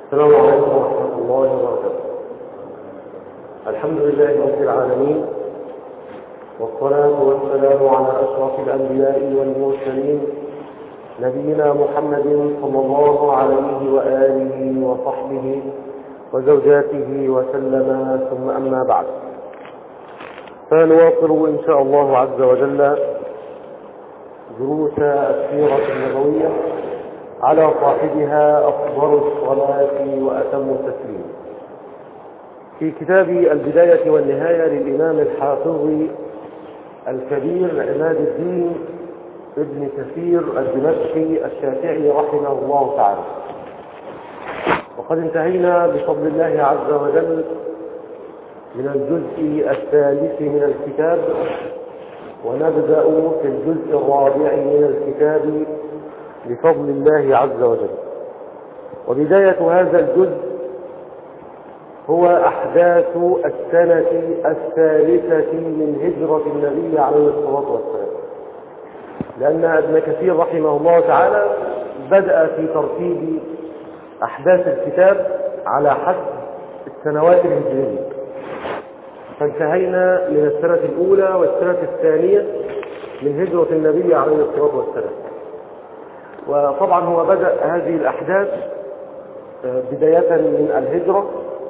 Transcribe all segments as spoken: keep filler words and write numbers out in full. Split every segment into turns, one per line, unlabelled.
السلام عليكم ورحمة الله وبركاته. الحمد لله رب العالمين، والصلاة والسلام على أشرف الأنبياء والمرسلين نبينا محمد صلى الله عليه وآله وصحبه وزوجاته وسلم، ثم أما بعد، فنواصل إن شاء الله عز وجل دروس السيرة النبوية على صاحبها أفضل الصلاة وأتم التسليم في كتاب البداية والنهاية للإمام الحافظ الكبير عماد الدين ابن كثير الدمشقي الشافعي رحمه الله تعالى. وقد انتهينا بفضل الله عز وجل من الجزء الثالث من الكتاب، ونبدأ في الجزء الرابع من الكتاب بفضل الله عز وجل. وبداية هذا الجزء هو أحداث السنة الثالثة من هجرة النبي عليه الصلاة والسلام، لأن ابن كثير رحمه الله تعالى بدأ في ترتيب أحداث الكتاب على حسب السنوات الهجرية، فانتهينا من السنة الأولى والسنة الثانية من هجرة النبي عليه الصلاة والسلام. وطبعا هو بدأ هذه الأحداث بداية من الهجرة،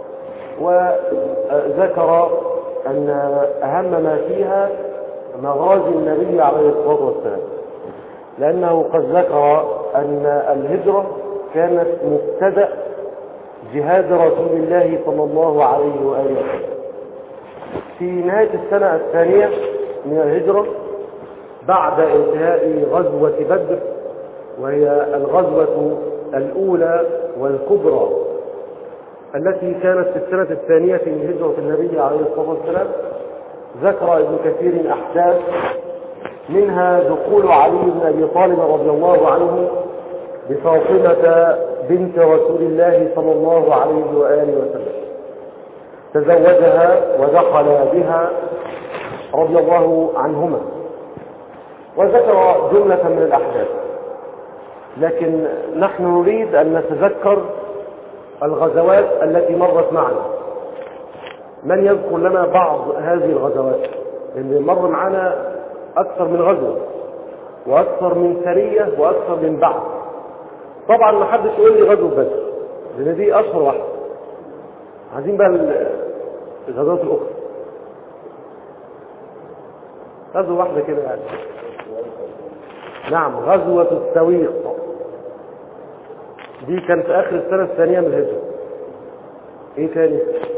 وذكر أن أهم ما فيها مغازي النبي عليه الصلاة والسلام، لأنه قد ذكر أن الهجرة كانت مبتدأ جهاد رسول الله صلى الله عليه وآله وسلم. في نهاية السنة الثانية من الهجرة بعد انتهاء غزوة بدر، وهي الغزوة الأولى والكبرى التي كانت في السنة الثانية من هجرة النبي عليه الصلاة والسلام، ذكر ابن كثير أحداث منها دخول علي بن أبي طالب رضي الله عنه بفاطمة بنت رسول الله صلى الله عليه وآله وسلم، تزوجها ودخل بها رضي الله عنهما، وذكر جملة من الأحداث. لكن نحن نريد أن نتذكر الغزوات التي مرت معنا. من يذكر لنا بعض هذه الغزوات؟ لأن مر معنا أكثر من غزوة وأكثر من سرية وأكثر من بعث. طبعا ما حدش يقول لي غزوة بدر، لأن دي أشهر واحدة. عايزين بقى الغزوات الأخرى، غزوة واحدة كده يعني. نعم، غزوة السويق دي كانت في آخر السنة الثانية من الهجرة. ايه تاني؟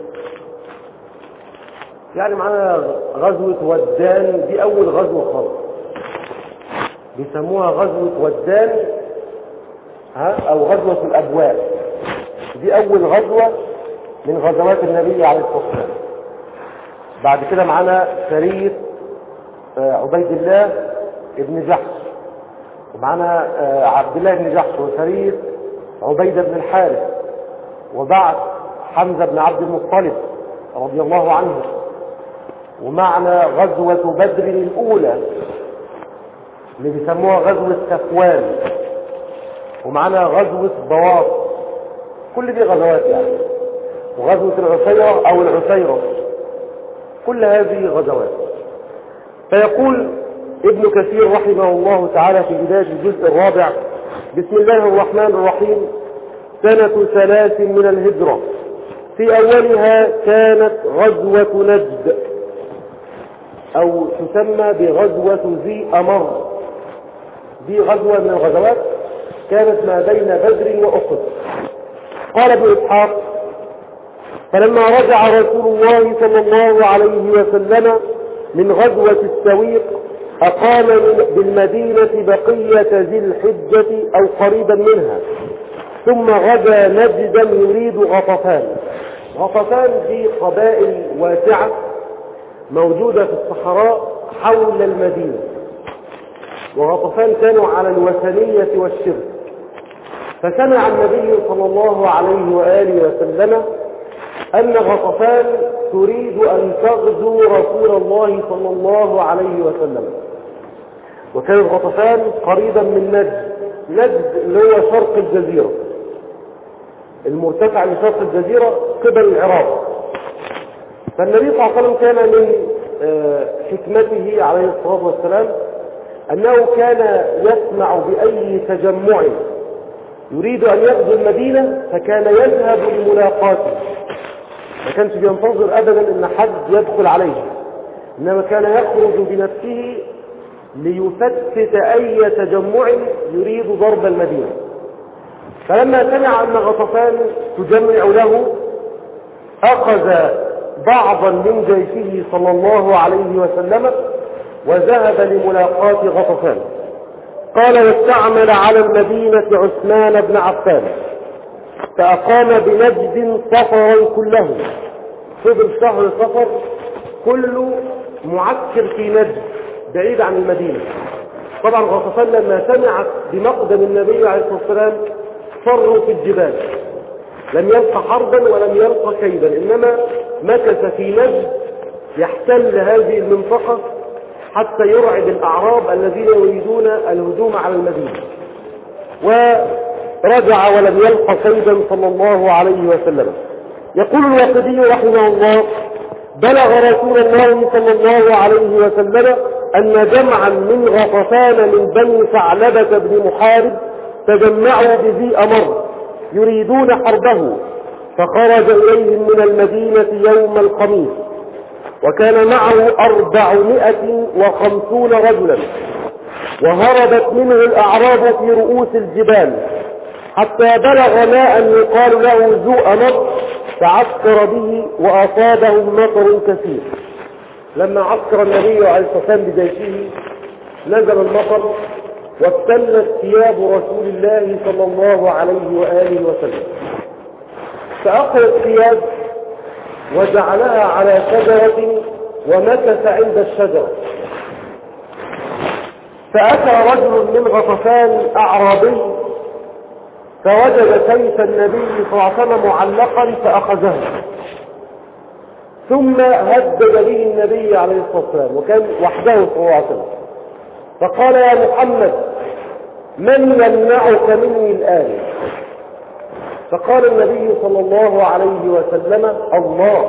يعني معانا غزوة ودان، دي أول غزوة خالص، بيسموها غزوة ودان ها أو غزوة الأبواب. دي أول غزوة من غزوات النبي عليه الصلاة والسلام. بعد كده معانا سرية عبيد الله ابن جحش، ومعانا عبد الله بن جحش، وسرية عبيدة بن الحارث، وبعد حمزة بن عبد المطلب رضي الله عنه، ومعنا غزوة بدر الأولى اللي بيسموها غزوة صفوان، ومعنا غزوة ضواط. كل دي غزوات يعني، وغزوة العسيرة أو العسيرة، كل هذه غزوات. فيقول ابن كثير رحمه الله تعالى في بداية الجزء الرابع: بسم الله الرحمن الرحيم. سنة ثلاث من الهجرة، في أولها كانت غزوة نجد، أو تسمى بغزوة ذي أمر. دي غزوة من الغزوات كانت ما بين بدر وأحد. قال ابن إسحاق: فلما رجع رسول الله صلى الله عليه وسلم من غزوة السويق أقام بالمدينة بقية ذي الحجة أو قريبا منها، ثم غدا نجدا يريد غطفان. غطفان دي قبائل واسعة موجودة في الصحراء حول المدينة، وغطفان كانوا على الوثنية والشرك. فسمع النبي صلى الله عليه وآله وسلم أن غطفان تريد أن تغزو رسول الله صلى الله عليه وسلم. وكانت غطفان قريبا من نجد، نجد اللي هو شرق الجزيرة. المرتفع لشرق الجزيرة قبل العراق. فالنبي صلى الله عليه وسلم كان من حكمته عليه الصلاة والسلام أنه كان يسمع بأي تجمع يريد أن يغزو المدينة فكان يذهب لملاقاته، ما كانش بينتظر أبدا أن حد يدخل عليه، إنما كان يخرج بنفسه ليفتت أي تجمع يريد ضرب المدينة. فلما سمع أن غطفان تجمع له أخذ بعضا من جيشه صلى الله عليه وسلم وذهب لملاقاة غطفان. قال واستعمل على المدينة عثمان بن عفان فأقام بنجد صفرا كله، فضل شهر صفر كله معسكر في نجد بعيد عن المدينة. طبعا غطفان لما سمعت بمقدم النبي عليه الصلاة والسلام فروا في الجبال، لم يلقى حربا ولم يلقى كيدا، إنما مكث في نجد يحتل هذه المنطقة حتى يرعب الأعراب الذين يريدون الهجوم على المدينة، ورجع ولم يلقى كيدا صلى الله عليه وسلم. يقول الواقدي رحمه الله بلغ رسول الله صلى الله عليه وسلم أن جمعا من غطفان من بني ثعلبة بن محارب تجمعوا بذي أمر يريدون حربه، فخرج إليهم من المدينة يوم الخميس وكان معه أربعمائة وخمسون رجلا، وهربت منه الأعراب في رؤوس الجبال حتى بلغ ماء يقال له ذو أمر فعسكر به وأصابهم مطر كثير. لما عسكر النبي عليه الصلاة والسلام بجيشه نزل المطر وابتلت ثياب رسول الله صلى الله عليه وآله وسلم، فأخذ الثياب وجعلها على شجرة ومكث عند الشجرة. فأتى رجل من غطفان أعرابي فوجد سيف النبي صلى الله عليه وسلم معلقا فأخذه، ثم هدد به النبي عليه الصلاة والسلام وكان وحده صلى الله عليه وسلم، فقال يا محمد من يمنعك مني الآن؟ فقال النبي صلى الله عليه وسلم الله.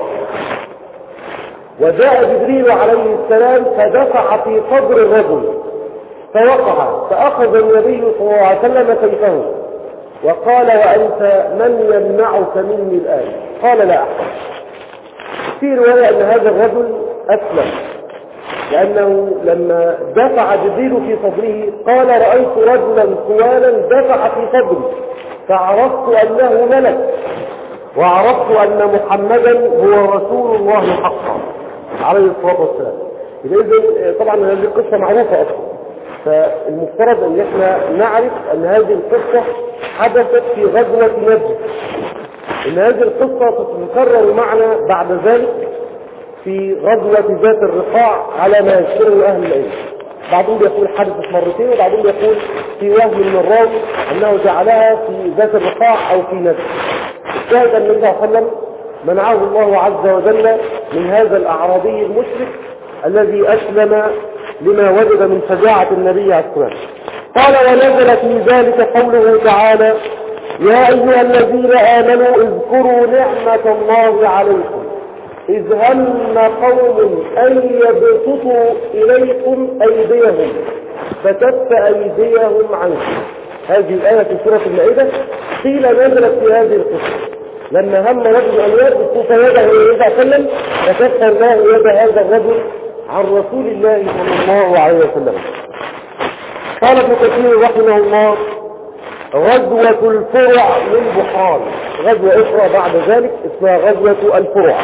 وجاء جبريل عليه السلام فدفع في صدر الرجل فوقع، فأخذ النبي صلى الله عليه وسلم سيفه وقال وأنت من يمنعك مني الآن؟ قال لا أحد. في رواية أن هذا الرجل أسلم، لأنه لما دفع جبريل في صدره قال رأيت رجلا طوالا دفع في صدري فعرفت أنه ملك وعرفت أن محمدا هو رسول الله حقا عليه الصلاة والسلام. إذن طبعا هذه القصة معروفة أصلا، فالمفترض أن احنا نعرف أن هذه القصة حدثت في غزوة نجد، إن هذه القصة تتكرر معنا بعد ذلك في غزوة ذات الرقاع على ما يذكره أهل العلم. بعضهم يقول حدثت مرتين وبعضهم يقول في وهم من الراوي أنه جعلها في ذات الرقاع أو في نجد. الشاهد أن النبي صلى الله عليه وسلم منعه الله عز وجل من هذا الأعرابي المشرك الذي أسلم لما وجد من شجاعة النبي عليه الصلاة والسلام. قال ونزل في ذلك قوله تعالى يا أيها الذين آمنوا اذكروا نعمة الله عليكم إذ هم قوم أن يبسطوا إليكم أيديهم فكف أيديهم عنكم. هذه الآية في سورة المائدة قيل نزلت في هذه القصة لما هم رجل أن يبسط يده إلى النبي صلى الله عليه وسلم فكف الله يد هذا الرجل عن رسول الله صلى الله عليه وسلم. قال ابن كثير رحمه الله غزوة الفرع من بحران، غزوة أخرى بعد ذلك اسمها غزوة الفرع،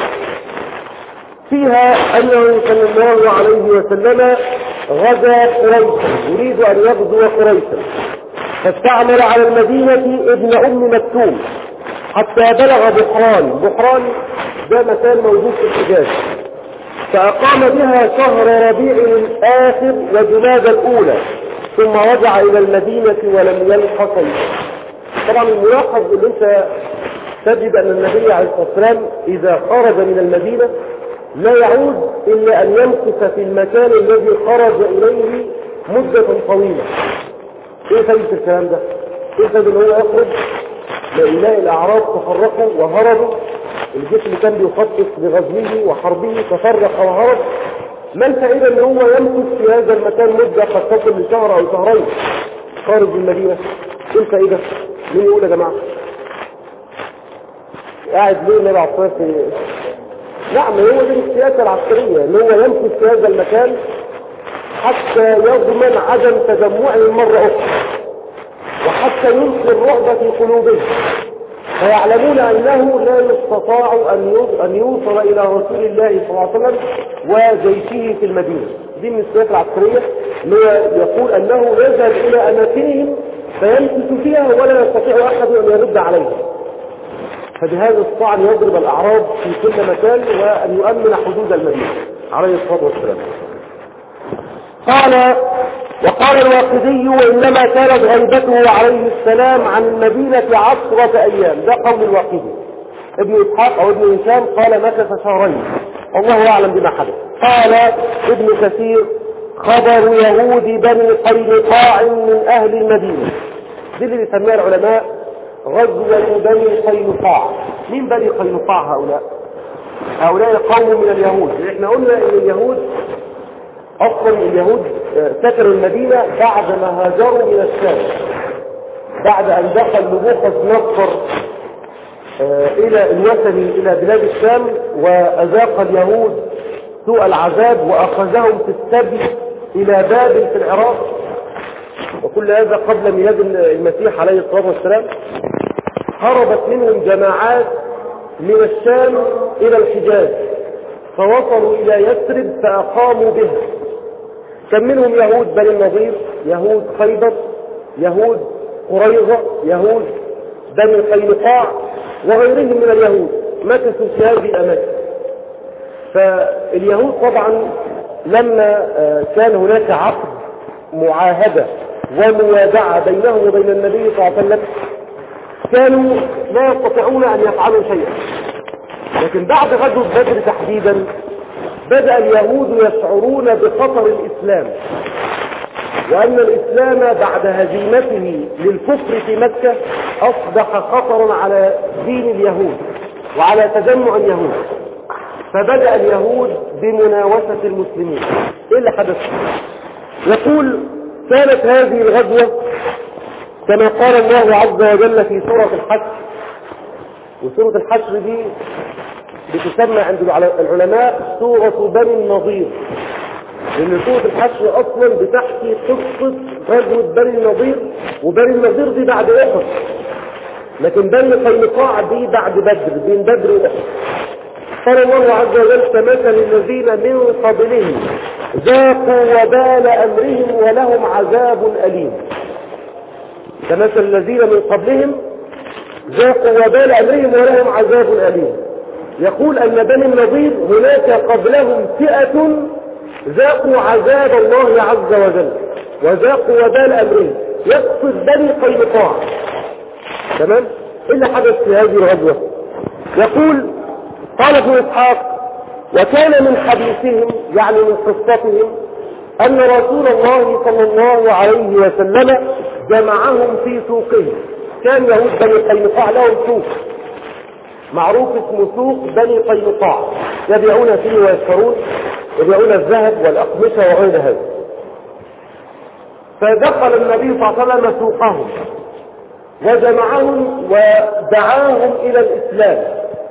فيها أنه صلى الله عليه وسلم غزا قريشا، يريد أن يغزو قريشا، فاستعمل على المدينة ابن أم مكتوم حتى بلغ بحران. بحران ده مكان موجود في الحجاز، فأقام بها شهر ربيع الآخر وجماد الأولى ثم رجع إلى المدينة ولم يلق شيئا. طبعا الملاحظ اللي انت تجد أن النبي عليه الصلاة والسلام إذا خرج من المدينة لا يعود إلا أن يمكث في المكان الذي خرج إليه مدة طويلة. إيه فايدة الكلام ده؟ إيه فايدة أنه يخرج لإله الأعراب تفرقوا وهربوا، الجيش اللي كان بيخطط لغزوه وحربه تفرق وهرب. ما الفائدة ان هو يمكث في هذا المكان مدة قد تصل لشهر او شهرين خارج المدينة؟ ايه الفائدة؟ مين يقول يا جماعة؟ قاعد ليه النبي عليه الصلاة والسلام؟ نعم، هو دي السياسة العسكرية، ان هو يمكث في هذا المكان حتى يضمن عدم تجمعهم مرة اخرى، وحتى يلقي الرعب في قلوبهم، فيعلمون أنه لا يستطاع أن يوصل إلى رسول الله صلى الله عليه وسلم وجيشه في المدينة. دي من السياسة العسكرية، اللي يقول أنه يذهب إلى أماكنهم فيمكث فيها ولا يستطيع أحد أن يرد عليه. فبهذا استطاع أن يضرب الأعراب في كل مكان وأن يؤمن حدود المدينة عليه الصلاة والسلام. قال وقال الواقدي: وإنما كانت غيبته عليه السلام عن المدينة عشرة أيام. ده قول الواقدي. ابن إسحاق أو ابن هشام قال مكث شهرين، الله أعلم بما حدث. قال ابن كثير: خبر يهود بني قينقاع من أهل المدينة. دي اللي بيسميها العلماء غزوة بني قينقاع. مين بني قينقاع هؤلاء؟ هؤلاء قوم من اليهود. احنا قلنا ان اليهود اصلا اليهود سكنوا المدينة بعد ما هاجروا من الشام، بعد ان دخل نبوخذ نصر الى الوثني الى بلاد الشام واذاق اليهود سوء العذاب واخذهم في السبي الى بابل في العراق، وكل هذا قبل ميلاد المسيح عليه الصلاة والسلام. هربت منهم جماعات من الشام الى الحجاز فوصلوا الى يثرب فاقاموا بها. كان منهم يهود بني النضير، يهود خيبر، يهود قريظة، يهود بني قينقاع وغيرهم من اليهود مكثوا في هذه الأماكن. فاليهود طبعا لما كان هناك عقد معاهدة وموادعة بينهم وبين النبي صلى الله عليه وسلم كانوا لا يستطيعون أن يفعلوا شيئا. لكن بعد غزوة بدر تحديدا بدأ اليهود يشعرون بخطر الإسلام، وأن الإسلام بعد هزيمته للكفر في مكة أصبح خطرا على دين اليهود وعلى تجمع اليهود. فبدأ اليهود بمناوشة المسلمين. إيه اللي حدث؟ يقول: كانت هذه الغزوة كما قال الله عز وجل في سورة الحشر، وسورة الحشر دي بتسمى عند العلماء سورة بني النضير، لأن سورة الحشر أصلا بتحكي قصة غزوة بني النضير، وبني النضير دي بعد أحد، لكن بني قينقاع دي بعد بدر، بين بدر وأحد. قال الله عز وجل: كمثل الذين من قبلهم ذاقوا وبال أمرهم ولهم عذاب أليم. كمثل الذين من قبلهم ذاقوا وبال أمرهم ولهم عذاب أليم. يقول أن بني النضير هناك قبلهم فئة ذاقوا عذاب الله عز وجل وذاقوا وبال أمرهم، يقصد بني قينقاع. تمام؟ إيه اللي حدث في هذه الغزوة؟ يقول: قال ابن إسحاق: وكان من حديثهم يعني من قصتهم أن رسول الله صلى الله عليه وسلم جمعهم في سوقهم. كان يهود بني قينقاع لهم سوق معروف اسمه سوق بني قينقاع، يبيعون فيه ويشترون، يبيعون الذهب والأقمشة وغير هذا. فدخل النبي صلى الله عليه وسلم سوقهم وجمعهم ودعاهم إلى الإسلام،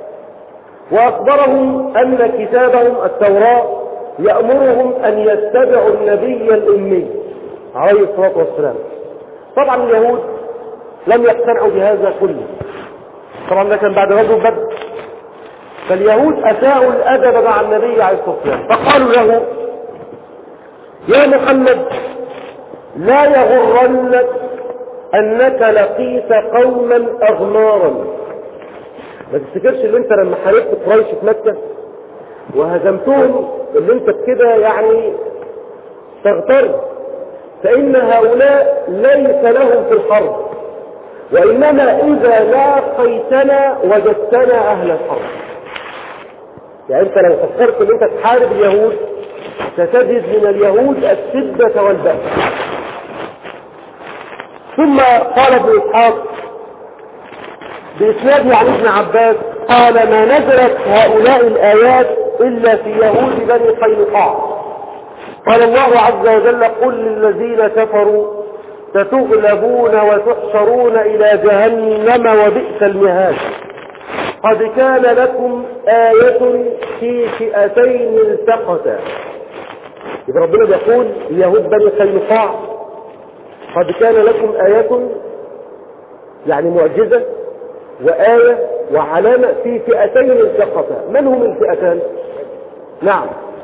وأخبرهم أن كتابهم التوراة يأمرهم أن يتبعوا النبي الأمي عليه الصلاة والسلام. طبعا اليهود لم يقتنعوا بهذا كله، طبعا ده كان بعد غزوة بدر. فاليهود أساءوا الأدب مع النبي عليه الصلاة والسلام، فقالوا له: يا محمد، لا يغرنك أنك لقيت قوما أغمارا. ما تفتكرش اللي انت لما حاربت قريش في مكة وهزمتهم اللي انت كده يعني تغتر، فإن هؤلاء ليس لهم في الحرب، وإنما إذا لاقيتنا وجدتنا أهل الحرب. يعني أنت لو فكرت أن أنت تحارب اليهود ستجد من اليهود الشدة والبأس. ثم قال ابن إسحاق: بإسناد عن ابن عباس قال ما نزلت هؤلاء الآيات إلا في يهود بني قينقاع. قال الله عز وجل قل للذين كفروا ستغلبون وتحشرون إلى جهنم وبئس المهاد قد كان لكم آية في فئتين التقتا. إذا ربنا بيقول ليهود بني قينقاع قد كان لكم آية، يعني معجزة وآية وعلامة في فئتين التقتا. من هم الفئتان؟ نعم،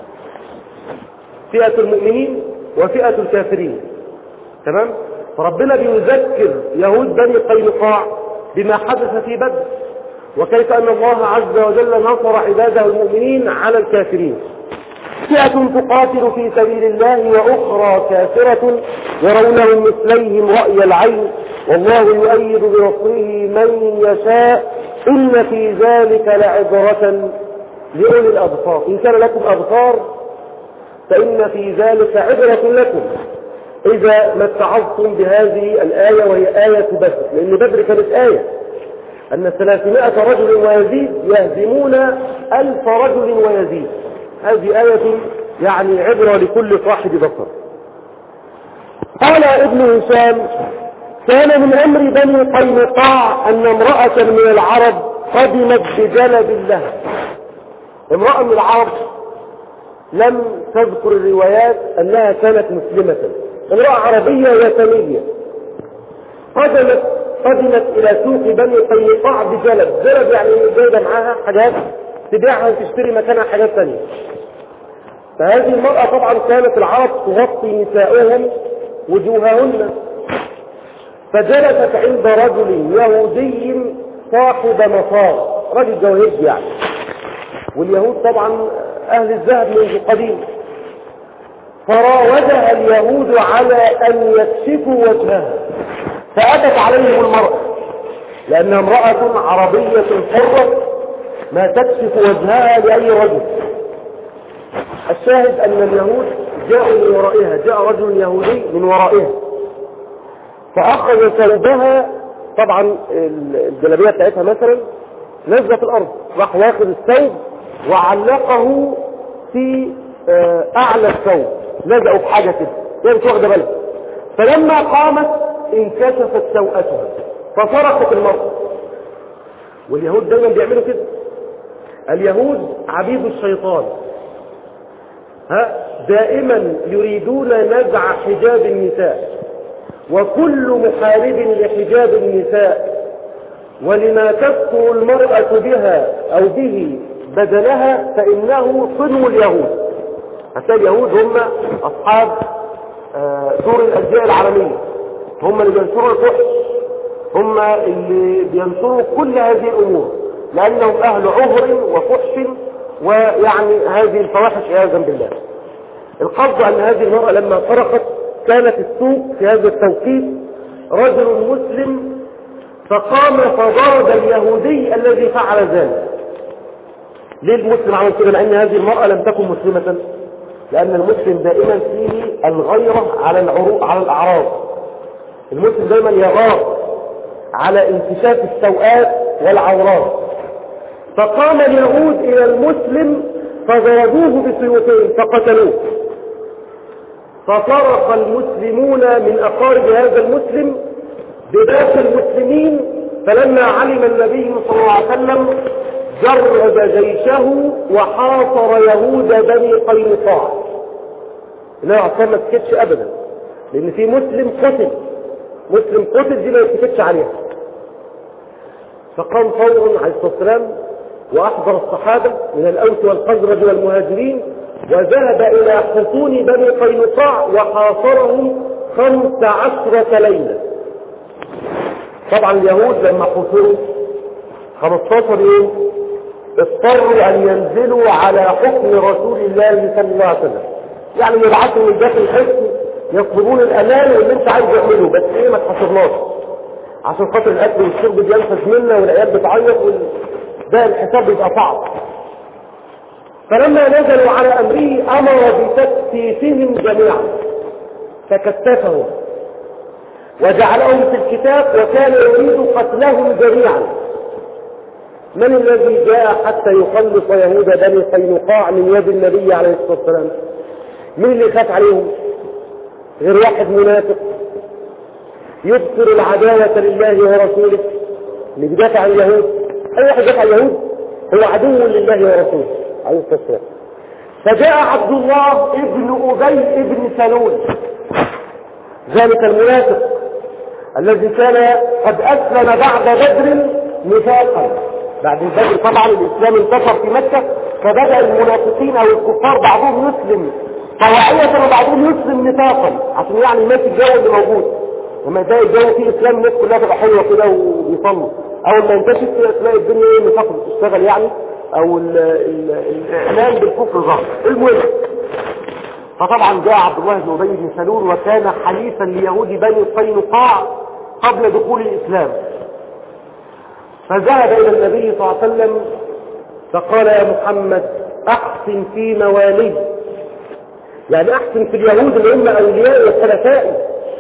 فئة المؤمنين وفئة الكافرين. تمام؟ فربنا بيذكر يهود بني قينقاع بما حدث في بدر، وكيف أن الله عز وجل نصر عباده المؤمنين على الكافرين. فئة تقاتل في سبيل الله وأخرى كافرة يرونهم مثليهم رأي العين والله يؤيد بنصره من يشاء إن في ذلك لعبرة لأولي الأبصار. إن كان لكم أبصار فإن في ذلك عبرة لكم إذا ما اتعظتم بهذه الآية وهي آية بدر، لأن بدر كانت آية أن ثلاثمائة رجل ويزيد يهزمون ألف رجل ويزيد. هذه آية يعني عبرة لكل صاحب بصر. قال ابن هشام كان من أمر بني قينقاع أن امرأة من العرب قدمت بجلب لها. امرأة من العرب لم تذكر الروايات أنها كانت مسلمة، امرأة عربية وثنية قدمت قدمت إلى سوق بني قينقاع بجلب. جلب يعني جايبة معاها حاجات تبيعها وتشتري مكانها حاجات ثانية. فهذه المرأة طبعا كانت العرب تغطي نساؤهم وجوههن، فجلست عند رجل يهودي صاحب مصار، رجل جوهرج يعني، واليهود طبعا أهل الذهب منذ قديم. فراودها اليهود على أن يكشفوا وجهها، فأتت عليهم المرأة لأنها امرأة عربية حرة ما تكشف وجهها لأي رجل. الشاهد أن اليهود جاءوا من ورائها، جاء رجل يهودي من ورائها فأخذ ثوبها، طبعا الجلابية بتاعتها مثلا نزل في الأرض، راح واخذ الثوب وعلقه في أعلى الثوب، لزقوا في حاجة كده، يعني مش واخدة بالها. فلما قامت انكشفت سوءتها فصرخت المرأة. واليهود دايما بيعملوا كده، اليهود عبيد الشيطان، ها دائما يريدون نزع حجاب النساء، وكل محارب لحجاب النساء ولما تذكر المرأة بها أو به بدلها فإنه صنو اليهود. حتى اليهود هم أصحاب دور الأجزاء العالمية، هم اللي بينصروا الفحش، هم اللي بينصروا كل هذه الأمور، لأنهم أهل عهر وفحش ويعني هذه الفواحش عياذا بالله. القصد أن هذه المرأة لما صرخت كانت السوق في هذا التوقيت رجل مسلم، فقام فضرب اليهودي الذي فعل ذلك. ليه المسلم عمل كده؟ لأن هذه المرأة لم تكن مسلمة، لأن المسلم دائما فيه الغيرة على العروق على الأعراض. المسلم دائما يغار على انكشاف السوءات والعورات. فقام اليهود إلى المسلم فضربوه بسيوفين فقتلوه. فصرخ المسلمون من أقارب هذا المسلم بباس المسلمين، فلما علم النبي صلى الله عليه وسلم جرد جيشه وحاصر يهود بني قينقاع. لا عصام ما تسكتش أبدا، لأن في مسلم قتل، مسلم قتل دي ما يتسكتش عليها. فقام فورا عليه الصلاة والسلام وأحضر الصحابة من الأوس والخزرج والمهاجرين، وذهب إلى حصون بني قينقاع وحاصرهم خمس عشرة ليلة. طبعا اليهود لما حصروا خمستاشر يوم اضطروا أن ينزلوا على حكم رسول الله صلى الله عليه وسلم، يعني يبعثوا من داخل الحصن يطلبون الأمان واللي انت عايز يعمله، بس ايه ما تحصرناش عشان خاطر الأكل والشرب بينفذ منا والعيال بتعيط وال... ده الحساب بيبقى صعب. فلما نزلوا على أمره أمر بتكتيفهم جميعا، فكتفهم وجعلهم في الكتاب وكان يريد قتلهم جميعا، من الذي جاء حتى يخلص يهود بني قينقاع من يد النبي عليه الصلاة والسلام؟ من اللي خاف عليهم غير واحد منافق يبصر العداوة لله ورسوله اللي بيدافع عن اليهود. اي واحد يدافع عن اليهود هو عدو لله ورسوله عليه الصلاة والسلام. فجاء عبد الله ابن أبي ابن سلول، ذلك المنافق الذي كان قد أسلم بعد بدر نفاقا. بعد بدر طبعا الإسلام انتشر في مكة، فبدأ المنافقين أو الكفار بعضهم يسلم طواعية وبعضهم يسلم نفاقا عشان يعني يمشي الجو اللي موجود. لما يلاقي الجو فيه إسلام الناس كلها تبقى حلوة كده وبيصلوا، أول ما ينتشر تلاقي الدنيا ايه نفاق بتشتغل يعني، أو ال ال الإعلان بالكفر ظهر. المهم فطبعا جاء عبد الله بن أبي بن سلول وكان حليفا ليهود بني قينقاع قبل دخول الإسلام، فذهب إلى النبي صلى الله عليه وسلم فقال يا محمد أحسن في موالي، يعني أحسن في اليهود اللي هم أولياء وخلفائي.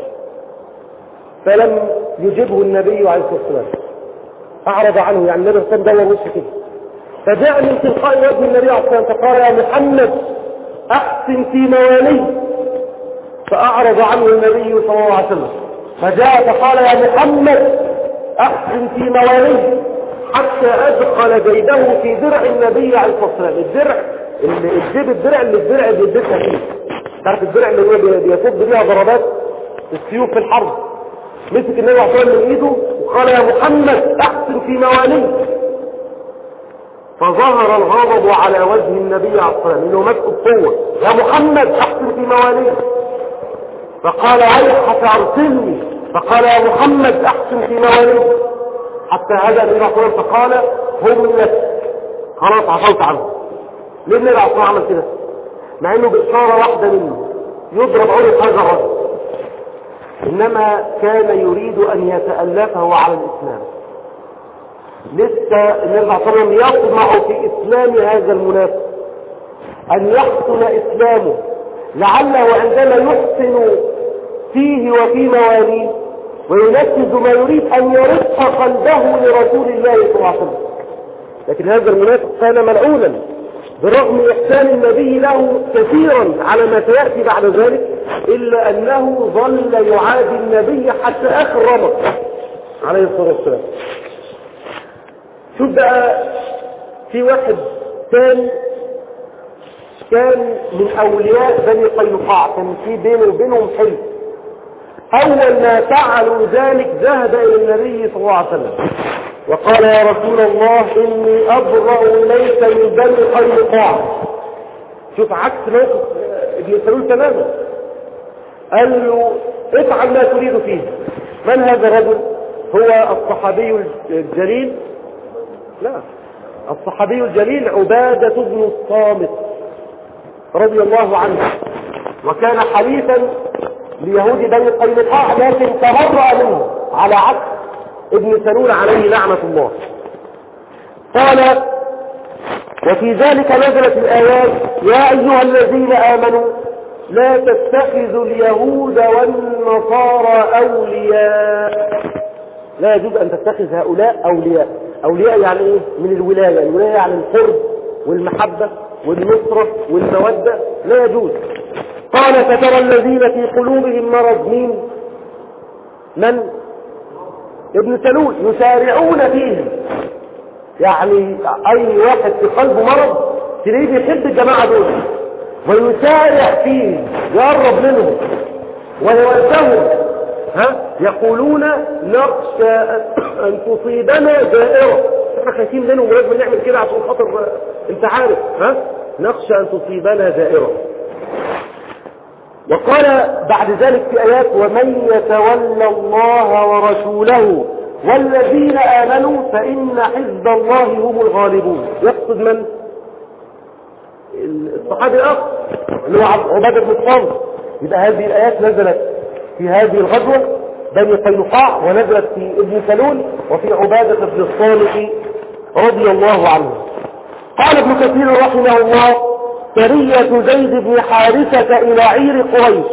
فلم يجبه النبي عليه الصلاة والسلام، أعرض عنه، يعني النبي صلى الله عليه وسلم دور وشه كده. فجاء من تلقاء وجه النبي عليه الصلاة والسلام فقال يا محمد أحسن في موالي، فأعرض عنه النبي صلى الله عليه وسلم. فجاء فقال يا محمد أحسن في موالي، حتى أدخل جيده في درع النبي عليه الصلاة والسلام. الدرع اللي الجيب الدرع اللي الدرع بيلبسها فيه، تعرف الدرع اللي هو بيصد بيها ضربات السيوف في الحرب. مسك النبي عليه الصلاة والسلام من ايده وقال يا محمد أحسن في موالي، فظهر الغضب على وجه النبي عليه الصلاة والسلام انه مسك بقوة. يا محمد أحسن في موالي، فقال ويحك ارسلني، فقال يا محمد أحسن في موالي، حتى هذا النبي عليه الصلاة والسلام فقال هم لك، خلاص عفوت عنه. ليه النبي عليه الصلاة والسلام عمل كده؟ مع انه بإشارة واحدة منه يضرب عنق هذا الرجل، انما كان يريد ان يتألفه على الاسلام. لسه النبي صلى الله عليه وسلم يطمع في اسلام هذا المنافق، ان يحسن اسلامه، لعله عندما يحسن فيه وفي مواليه وينفذ ما يريد ان يرق قلبه لرسول الله صلى الله عليه وسلم. لكن هذا المنافق كان ملعونا برغم إحسان النبي له كثيرا على ما سيأتي بعد ذلك، إلا أنه ظل يعادي النبي حتى آخر رمق عليه الصلاة والسلام. شوف بقى في واحد ثاني كان من أولياء بني قينقاع، كان في بينه وبينهم حلف. أول ما فعلوا ذلك ذهب إلى النبي صلى الله عليه وسلم وقال يا رسول الله إني أبرأ إليك من بني قينقاع. شوف عكس موقف ابن سلول تماما، قال له افعل ما تريد فيه. من هذا الرجل؟ هو الصحابي الجليل، لا الصحابي الجليل عبادة بن الصامت رضي الله عنه، وكان حليفا ليهود بني قينقاع لكن تبرأ منه على عكس ابن سلول عليه لعنة الله. قال وفي ذلك نزلت الآيات يا أيها الذين آمنوا لا تتخذوا اليهود والنصارى أولياء. لا يجوز أن تتخذ هؤلاء أولياء. أولياء يعني إيه؟ من الولاية. الولاية يعني القرب والمحبة والنصرة والمودة، لا يجوز. قال فترى الذين في قلوبهم مرض، مين؟ من؟ ابن سلول، يسارعون فيه، يعني أي واحد في قلبه مرض تلاقيه بيحب الجماعة دول ويسارع فيه، يقرب منهم ويوجههم، ها يقولون نخشى أن تصيبنا دائرة. احنا خايفين منهم ولازم نعمل كده عشان خاطر انت عارف، ها نخشى أن تصيبنا دائرة. وقال بعد ذلك في آيات ومن يتولى الله ورسوله والذين آمنوا فإن حزب الله هم الغالبون. يقصد من؟ الصحابي الآخر اللي هو عبادة بن الصامت. يبقى هذه الآيات نزلت في هذه الغزوة بني قينقاع، ونزلت في ابن سلول وفي عبادة بن الصامت رضي الله عنه. قال ابن كثير رحمه الله سرية زيد بن حارثة إلى عير قريش،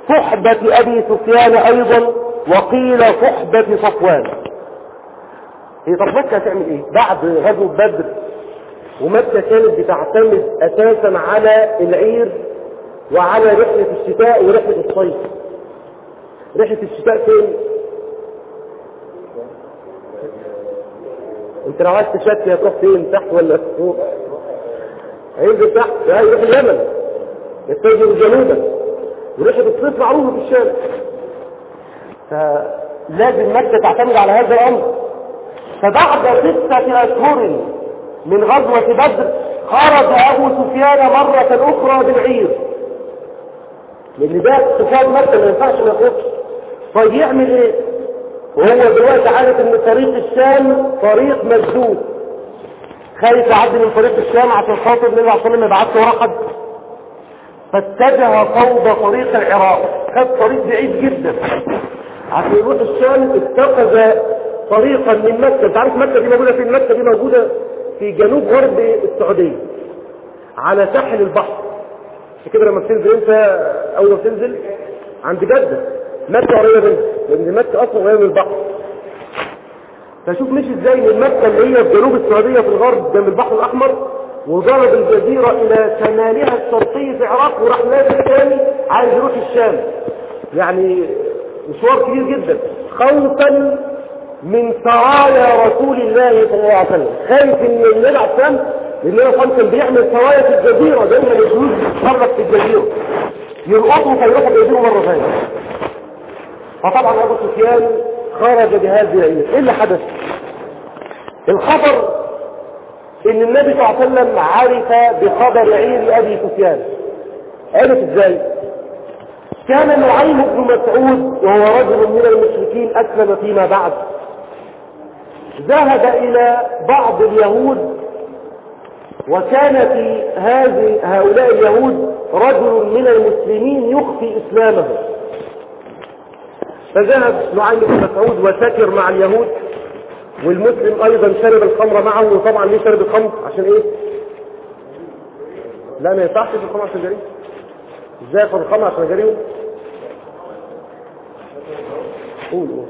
صحبة أبي سفيان أيضا، وقيل صحبة صفوان. هي طب مكة هتعمل ايه بعد غزوة بدر؟ ومكة كانت بتعتمد اساسا على العير وعلى رحلة الشتاء ورحلة الصيف. رحلة الشتاء فين؟ انت لو عايز تشتي هتروح فين؟ تحت ولا فوق؟ هينزل تحت، هيروح اليمن يتجه جنوبا. ورحلة الصيف معروفة في الشام. فلازم مكة تعتمد على هذا الامر. فبعد ستة اشهر من غزوة بدر خرج ابو سفيان مرة اخرى بالعير، لان ده اتفاق مكة ما ينفعش ما يخرجش. طيب يعمل ايه؟ وهو دلوقتي عارف ان طريق الشام طريق مسدود، خايف يعدي من طريق الشام عشان خاطر النبي عليه الصلاه والسلام يبعت له واحد. فاتجه صوب طريق العراق، خد طريق بعيد جدا عشان يروح الشام. اتخذ طريقا من مكة. انت عارف مكة دي موجودة فين؟ مكة دي موجودة في جنوب غرب السعودية على ساحل البحر. عشان كده لما بتنزل انت اول ما بتنزل عند جدة مكة قريبة منها، لان مكة اصلا قريبة من البحر. فشوف مشي ازاي من مكة اللي هي في جنوب السعودية في الغرب جنب البحر الاحمر، وضرب الجزيرة الى شمالها الشرقي في العراق، وراح نازل تاني عايز يروح الشام. يعني مشوار كبير جدا، خوفا من سرايا رسول الله صلى الله عليه وسلم. خايف ان النبي عليه السلام، لان النبي كان بيعمل سرايا في الجزيرة، دايما الجنود بتتحرك في الجزيرة يلقطوا فيروحوا يجيبوا مرة ثانية. فطبعا ابو سفيان خرج بهذه العير. ايه اللي حدث؟ الخبر ان النبي صلى الله عليه وسلم عرف بخبر عير ابي سفيان. عرف ازاي؟ كان نعيم بن مسعود وهو رجل من المشركين اسلم فيما بعد، ذهب الى بعض اليهود، وكان في هذه هؤلاء اليهود رجل من المسلمين يخفي اسلامه. فذهب نعيم بن مسعود وسكر مع اليهود، والمسلم ايضا شرب الخمر معه. وطبعا ليه شرب الخمر؟ عشان ايه؟ لا ما ينفعش يشرب الخمر عشان جريمه. ازاي يشرب الخمر عشان جريمه؟ قول قول.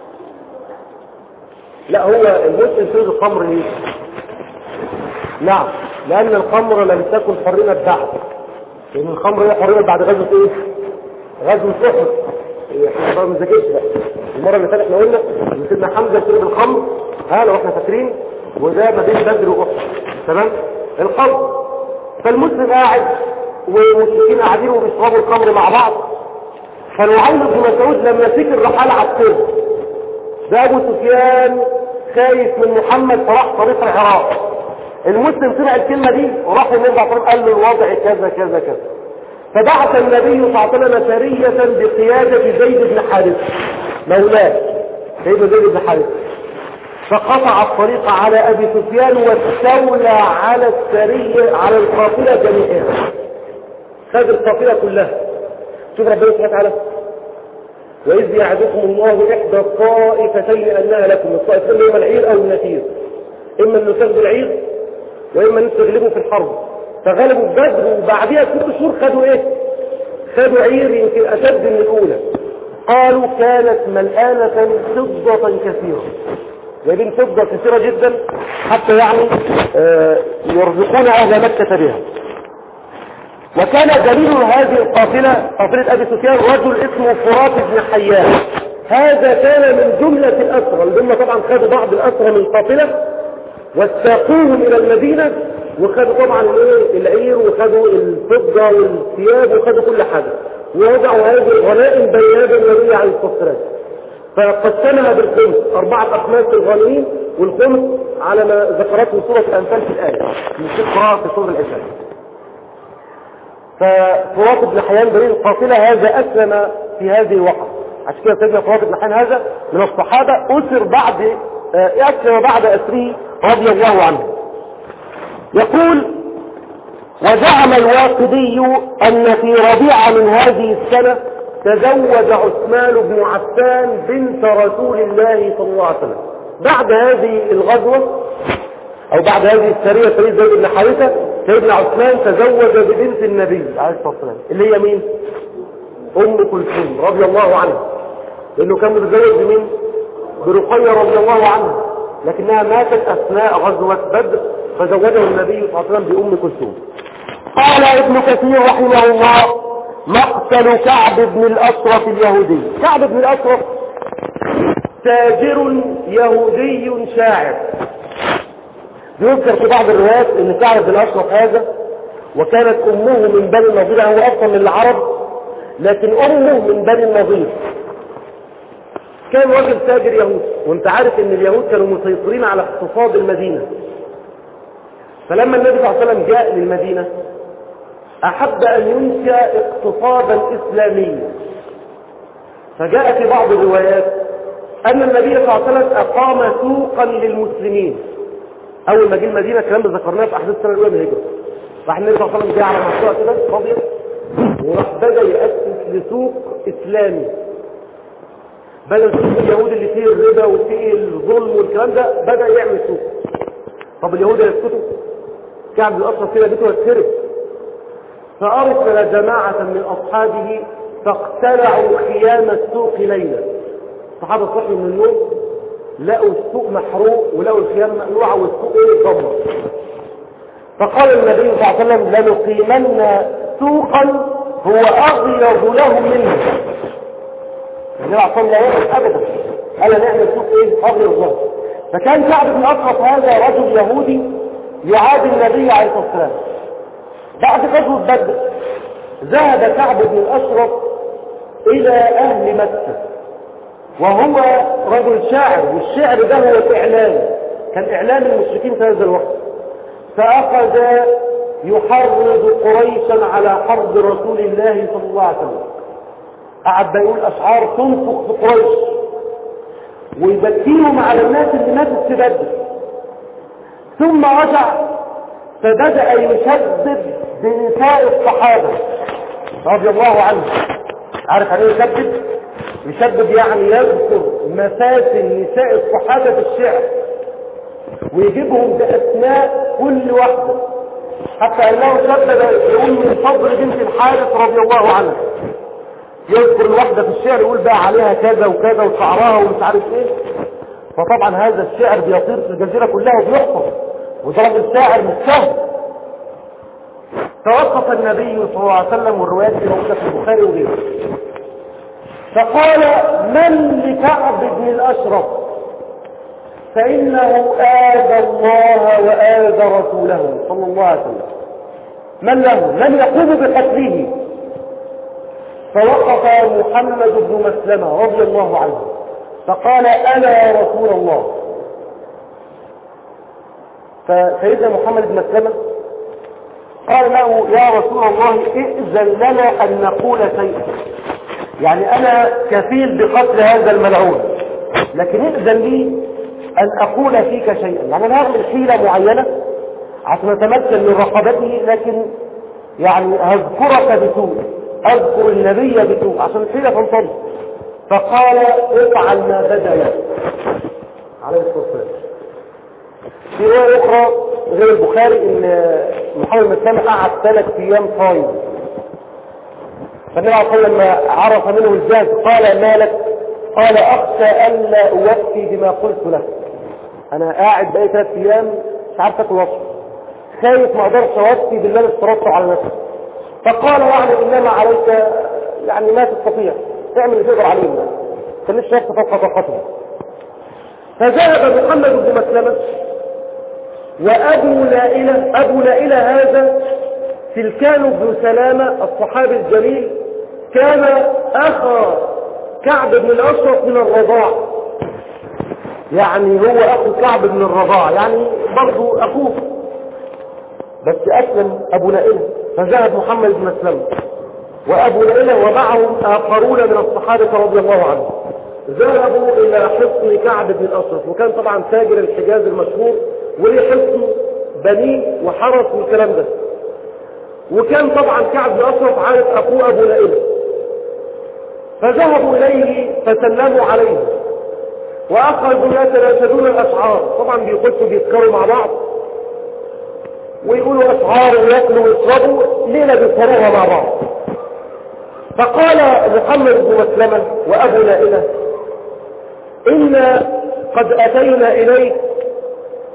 لا هو المسلم شرب الخمر ليه؟ نعم لان الخمر لم تكن حرمت بعد، لان الخمر هي حرمت بعد غزوه ايه؟ غزوه احد. احنا ما بنذاكرش بقى. المره اللي فاتت احنا قلنا ان سيدنا حمزه شرب الخمر، ها لو احنا فاكرين، وده ما بين بدر واحد. تمام؟ الخمر. فالمسلم قاعد والمشركين قاعدين وبيشربوا الخمر مع بعض. فنعيم بن مسعود لما سكر رحال عسكري، ده ابو سفيان خايف من محمد فراح طريق العراق. المسلم سمع الكلمه دي وراح للنبي عليه قال له الوضع كذا كذا كذا. فبعث النبي صلى الله عليه وسلم سرية بقيادة زيد بن حارثة مولاه، سيدنا زيد بن حارثة، فقطع الطريق على ابي سفيان واستولى على السرية على القافلة جميعها، خذ القافلة كلها. شوف ربنا سبحانه وتعالى، وإذ يعدكم الله إحدى الطائفتين أنها لكم، الطائفتين إما العير أو النفير، إما أن نسغ العير وإما أن نستغلبوا في الحرب. فغلبوا في بدر، وبعدها ست شهور خدوا إيه؟ خدوا عير يمكن أشد من الأولى. قالوا كانت ملآنة فضة كثيرة، جايبين فضة كثيرة جدا حتى يعني آه يرزقون أهل مكة بها. وكان دليل هذه القافلة قافلة أبي سفيان رجل اسمه فرات بن حيان. هذا كان من جملة الأسرى، الجملة طبعا خدوا بعض الأسرى من القافلة واستاقوهم إلى المدينة، وخدوا طبعا العير وخدوا الفضة والثياب وخدوا كل حاجة، ووضعوا هذه الغنائم بين يدي النبي عليه الصلاة والسلام. فقسمها بالخمس، أربعة أخماس الغانمين، والخمس على ما ذكرته سورة الأنفال في الآية من قراءة في سورة العشاء. ففرات بن حيان دليل القافلة هذا أسلم في هذه الوقعة. عشان كده سيدنا فرات بن حيان هذا من الصحابة أسر بعد أسلم بعد أسره رضي الله عنه. يقول: وزعم الواقدي أن في ربيع من هذه السنة تزوج عثمان بن عفان بنت رسول الله صلى الله عليه وسلم. بعد هذه الغزوة أو بعد هذه السرية سرية زيد بن حارثة، سيدنا عثمان تزوج ببنت النبي عليه الصلاة والسلام اللي هي مين؟ أم كلثوم رضي الله عنها، لأنه كان متزوج بمين؟ برقية رضي الله عنها. لكنها ماتت أثناء غزوة بدر، فزوجه النبي صلى الله عليه وسلم بأم كلثوم. قال ابن كثير رحمه الله: مقتل كعب بن الأشرف اليهودي. كعب بن الأشرف تاجر يهودي شاعر. يذكر في بعض الروايات ان كعب بن الأشرف هذا وكانت امه من بني النضير، هو اصلا من العرب لكن امه من بني النضير. كان راجل تاجر يهودي، وانت عارف ان اليهود كانوا مسيطرين على اقتصاد المدينة. فلما النبي صلى الله عليه وسلم جاء للمدينة احب ان ينشأ اقتصادا اسلاميا، فجاء في بعض الروايات ان النبي صلى الله عليه وسلم اقام سوقا للمسلمين. اول ما جه المدينة، الكلام ده ذكرناه في احداث السنة الاولى من الهجرة، راح النبي صلى الله عليه وسلم جاء على منطقة كده فاضية وراح بدأ يأسس لسوق اسلامي، بدأ سوق اليهود اللي فيه الربا وفيه الظلم والكلام ده بدأ يعمل سوق. طب اليهود يسكتوا؟ كعب بن الأشرف كده بيته يتخرب، فأرسل جماعة من أصحابه فاقتلعوا خيام السوق ليلا. الصحابة صحوا من النوم لقوا السوق محروق ولقوا الخيام مقلوعة والسوق ايه اتدمر. فقال النبي صلى الله عليه وسلم: لنقيمن سوقا هو أغيظ لهم منه. النبي عليه الصلاة والسلام أبدا قال نعمل سوق ايه أغيظ لهم. فكان كعب بن الأشرف هذا رجل يهودي يعادي النبي عليه الصلاة والسلام. بعد غزوة بدر ذهب كعب بن الأشرف إلى أهل مكة، وهو رجل شاعر، والشعر ده هو إعلان، كان إعلان المشركين في هذا الوقت. فأخذ يحرض قريشا على حرب رسول الله صلى الله عليه وسلم. قعد يقول أشعار تنفق في قريش ويبكيهم على الناس اللي ماتت في بدر. ثم رجع فبدأ يشدد بنساء الصحابة رضي الله عنهم. عارف يعني يشدد؟ يشدد يعني يذكر مفاسن نساء الصحابة في الشعر ويجيبهم بأسماء كل واحدة، حتى أنه شدد يقول من فضل بنت الحارث رضي الله عنها، يذكر الواحدة في الشعر يقول بقى عليها كذا وكذا وشعرها ومش عارف ايه. فطبعا هذا الشعر بيطير في الجزيرة كلها وبيحفظ، وده راجل شاعر مش سهل. توقف النبي صلى الله عليه وسلم، والروايات دي موجودة في البخاري وغيره، فقال: من لكعب بن الأشرف؟ فإنه آذى الله وآذى رسوله صلى الله عليه وسلم. من له؟ من يقوم بقتله؟ فوقف محمد بن مسلمة رضي الله عنه فقال: أنا يا رسول الله. فسيدنا محمد بن مسلمة قال له: يا رسول الله ائذن لنا أن نقول شيئا، يعني أنا كفيل بقتل هذا الملعون، لكن ائذن لي أن أقول فيك شيئا، يعني أنا هعمل حيلة معينة عشان أتمكن من رقبته، لكن يعني هذكرك بسوء، أذكر النبي بسوء عشان الحيلة تنطلق. فقال: افعل ما بدا لك عليه الصلاة والسلام. في رواية أخرى غير البخاري إن محمد بن مسلمة قعد ثلاث أيام صايم، فالنبي عليه الصلاة والسلام لما عرف منه الجهد قال: ما لك؟ قال: أخشى ألا أوفي بما قلت لك، أنا قاعد بقيت ثلاث أيام مش عارف أكل وصف، خايف ما أقدرش أوفي بالله اللي افترضته على نفسي. فقال: يعني إنما عليك يعني ما تستطيع، تعمل اللي تقدر عليه، ما تخليش نفسك فوق طاقته. فذهب محمد بن مسلمة وأبو نائلة، أبو نائلة هذا سلكان بن سلامة الصحابي الجليل، كان أخا كعب بن الأشرف من الرضاع، يعني هو أخو كعب بن الرضاع، يعني برضو أخوه، بس أسلم أبو نائلة. فذهب محمد بن مسلمة وأبو نائلة ومعهم آخرون من الصحابة رضي الله عنهم، ذهبوا إلى حصن كعب بن الأشرف، وكان طبعا تاجر الحجاز المشهور وليه حصن بني وحرس والكلام ده، وكان طبعا كعب بن الأشرف عارف أخوه أبو نائلة. فذهبوا إليه فسلموا عليه وأخذوا يتناشدون الأشعار، طبعا بيخشوا بيتكروا مع بعض ويقولوا أشعار ويأكلوا ويشربوا ليلة بيصروها مع بعض. فقال محمد بن مسلمة وأبو نائلة: إنا قد أتينا إليك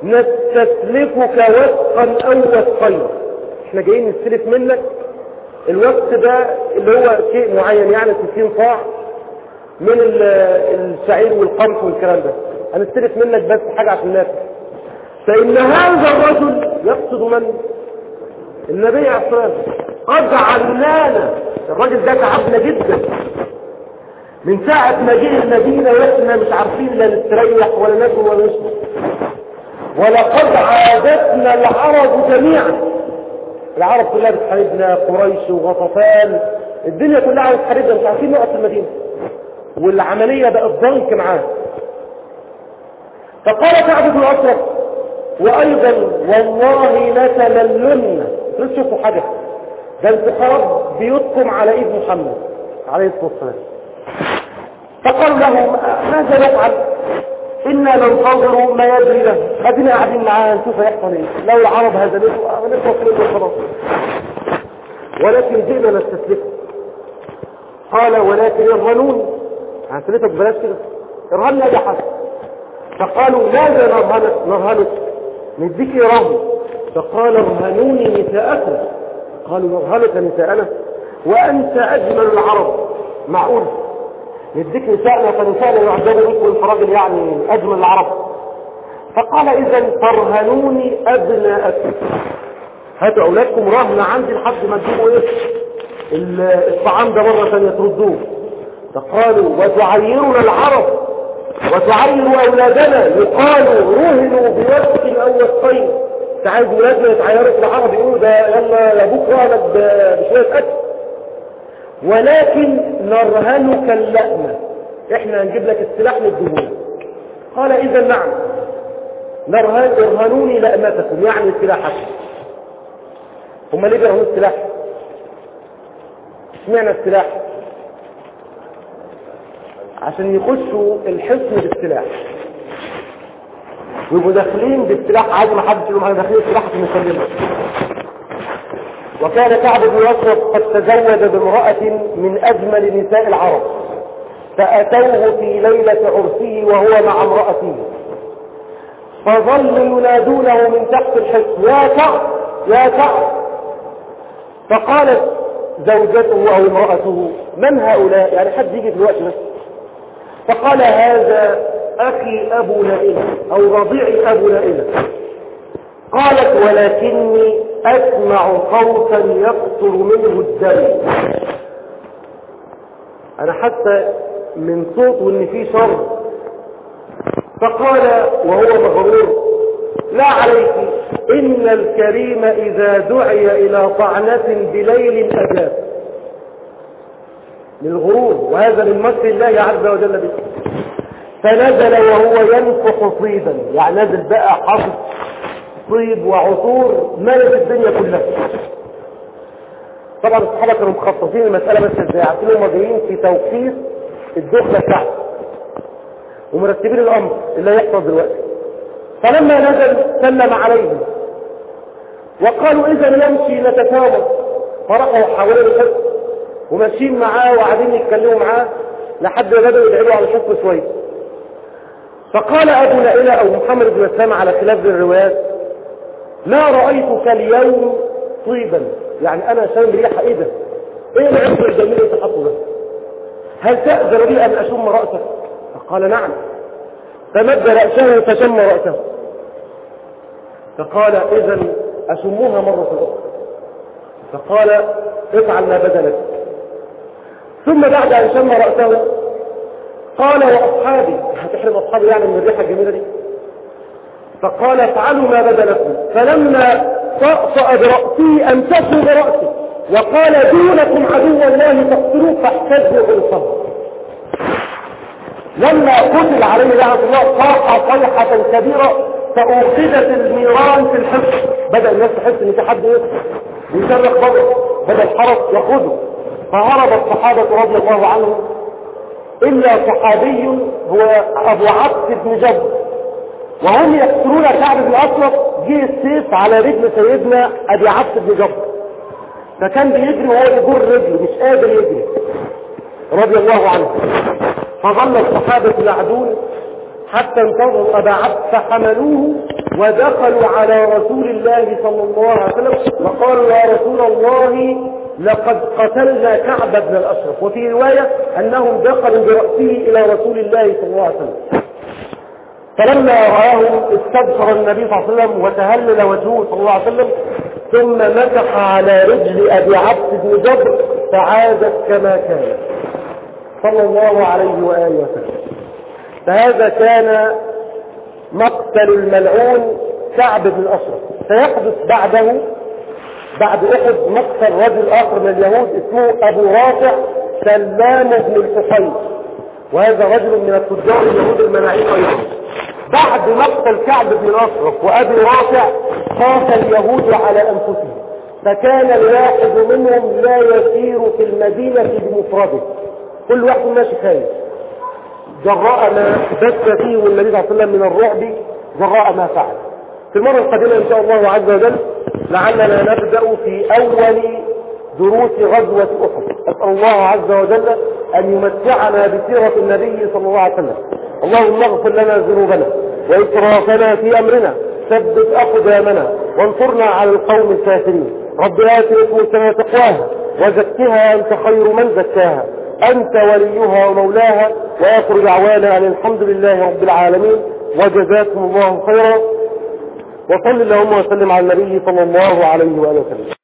نستسلفك وثقا أو وثقين، احنا جايين نستلف منك الوثق ده اللي هو شيء معين، يعني ستين صاع من الشعير والقمح والكلام ده، هنستلف منك بس حاجة عشان ناكل. فإن هذا الرجل يقصد من؟ النبي عليه الصلاة والسلام. قد علمنا، الراجل ده تعبنا جدا من ساعة ما جه المدينة واحنا مش عارفين لا نستريح ولا ناكل ولا نشرب. ولقد عادتنا العرب جميعا، العرب كلها بتحاربنا، قريش وغطفان، الدنيا كلها بتحاربنا، مش عارفين نقف في المدينة، والعملية بقت ضنك معاه. فقال كعب بن الأشرف وأيضا والله لتملن، تشوفوا حاجة ده انتخاب بيطقم على ايد محمد عليه الصلاة والسلام. فقالوا له ماذا نفعل؟ إنا ننتظر ما يجري له، خدنا قاعدين معاه نشوف هيحصل ايه، لو العرب هزمته نخلص منه خلاص، ولكن جئنا نستسلفه. قال ولكن ارهنون، هنسلفك بلاش كده، ارهننا يا حسن. فقالوا ماذا نرهنك؟ نرهنك نديك رهن. فقال ارهنوني نساءكم. قالوا نرهنك نساءنا وأنت أجمل العرب، معقول نديك نساءنا؟ فنساءنا يعجبوا بك والراجل يعني أجمل العرب. فقال إذن ترهنوني أبناءكم، هاتوا أولادكم رهن عندي لحد ما تجيبوا إيه الطعام ده مرة ثانية تردوه. فقالوا وتعيرنا العرب وتعير أولادنا، يقالوا رهنوا بوثق أو وثقين، تعايز ولادنا يتعيروا في العرب يقولوا ده يلا يا ابوك رهنك بشوية أكل، ولكن نرهنك اللأمة، احنا هنجيب لك السلاح للدهون. قال إذا نعم، نرهن ارهنوني لأمتكم، يعني سلاحكم. هم ليه بيرهنوا السلاح؟ اشمعنى السلاح؟ عشان يخشوا الحصن بالسلاح ويبقوا داخلين بالسلاح عادي، ما حدش يقول لهم انا داخلين السلاح عشان نسلمه. وكان كعب بن الأشرف قد تزوج بامرأة من أجمل نساء العرب، فأتوه في ليلة عرسه وهو مع امرأته، فظلوا ينادونه من تحت الحصن يا كعب يا كعب. فقالت زوجته أو امرأته من هؤلاء؟ يعني حد يجي دلوقتي بس. فقال هذا أخي أبو لائلة أو رضيعي أبو لائلة. قالت ولكني أسمع صوتا يقطر منه الدم، أنا حتى من صوت وإن فيه شر. فقال وهو مغرور لا عليك، إن الكريم إذا دعي إلى طعنة بليل أجاب. من الغرور، وهذا من مكر الله عز وجل به. فنزل وهو ينفخ صيدا، يعني نزل بقى حصد صيد وعطور ملت الدنيا كلها. طبعا الصحابة كانوا مخططين المسألة بس ازاي، عارفين هم جايين في توقيت الدخلة بتاعته ومرتبين الأمر اللي هيحصل دلوقتي. فلما نزل سلم عليهم وقالوا إذا نمشي نتساوى، فرحوا حوالين الحصن وماشيين معاه وقاعدين يتكلموا معاه لحد ما بدأوا يدعوا على الحصن شوية. فقال أبو لائلة أو محمد بن مسلمة على خلاف الروايات ما رأيتك اليوم طيبا، يعني أنا شام ريحة إيه ده؟ إيه العطر الجميل اللي تحطه ده؟ هل تأذن لي أن أشم رأسك؟ فقال نعم. فمد رأسه فشم رأسه. فقال إذا أشمها مرة أخرى. فقال افعل ما بدا لك. ثم بعد أن شم رأسه قال وأصحابي، هتحرم أصحابي يعني من الريحة الجميلة دي؟ فقال افعلوا ما بدا لكم. فلما طأطأ برأسه أمسكوا برأسه وقال دونكم عدو الله فاقتلوه، فاحتجوا عنصه. لما قتل عليه لعنة الله صاح صيحة كبيرة فأوقدت النيران في الحصن. بدأ الناس تحس ان في حد يصرخ بره، بدأ الحرس يأخذه. فهرب الصحابة رضي الله عنهم إلا صحابي هو أبو عبد بن جبر، وهم يقتلون كعب بن الأشرف. جه السيف على رجل سيدنا أبي عبد بن جبر، فكان بيجري وهو يجر رجله مش قادر يجري رضي الله عنه. فظل الصحابة يعدون حتى انتظروا أبا عبد فحملوه ودخلوا على رسول الله صلى الله عليه وسلم وقالوا يا رسول الله لقد قتلنا كعب بن الأشرف. وفي رواية أنهم دخلوا برأسه إلى رسول الله صلى الله عليه وسلم. فلما رآهم استبشر النبي صلى الله عليه وسلم وتهلل وجهه صلى الله عليه وسلم، ثم مسح على رجل أبي عبد بن جبر فعادت كما كانت صلى الله عليه وآله وسلم. فهذا كان مقتل الملعون كعب بن الأشرف. سيحدث بعده بعد أحد مقتل رجل آخر من اليهود اسمه أبو رافع سلام بن الحصين، وهذا رجل من التجار اليهود المناعين أيضا. بعد مقتل كعب بن الأشرف وأبي رافع خاف اليهود على أنفسهم، فكان الواحد منهم لا يسير في المدينة بمفرده، كل واحد ماشي خايف جراء ما بث فيه النبي صلى الله عليه وسلم من الرعب جراء ما فعل. في المرة القادمة إن شاء الله عز وجل لعلنا نبدأ في أول دروس غزوة أحد. أسأل الله عز وجل أن يمتعنا بسيرة النبي صلى الله عليه وسلم. اللهم اغفر لنا ذنوبنا وإسرافنا في أمرنا، ثبت أقدامنا وانصرنا على القوم الكافرين. رب آت نفوسنا تقواها وزكها أنت خير من زكاها، أنت وليها ومولاها. وآخر دعوانا أن الحمد لله رب العالمين، وجزاكم الله خيرا. وصل اللهم وسلم على النبي صلى الله عليه وآله وسلم.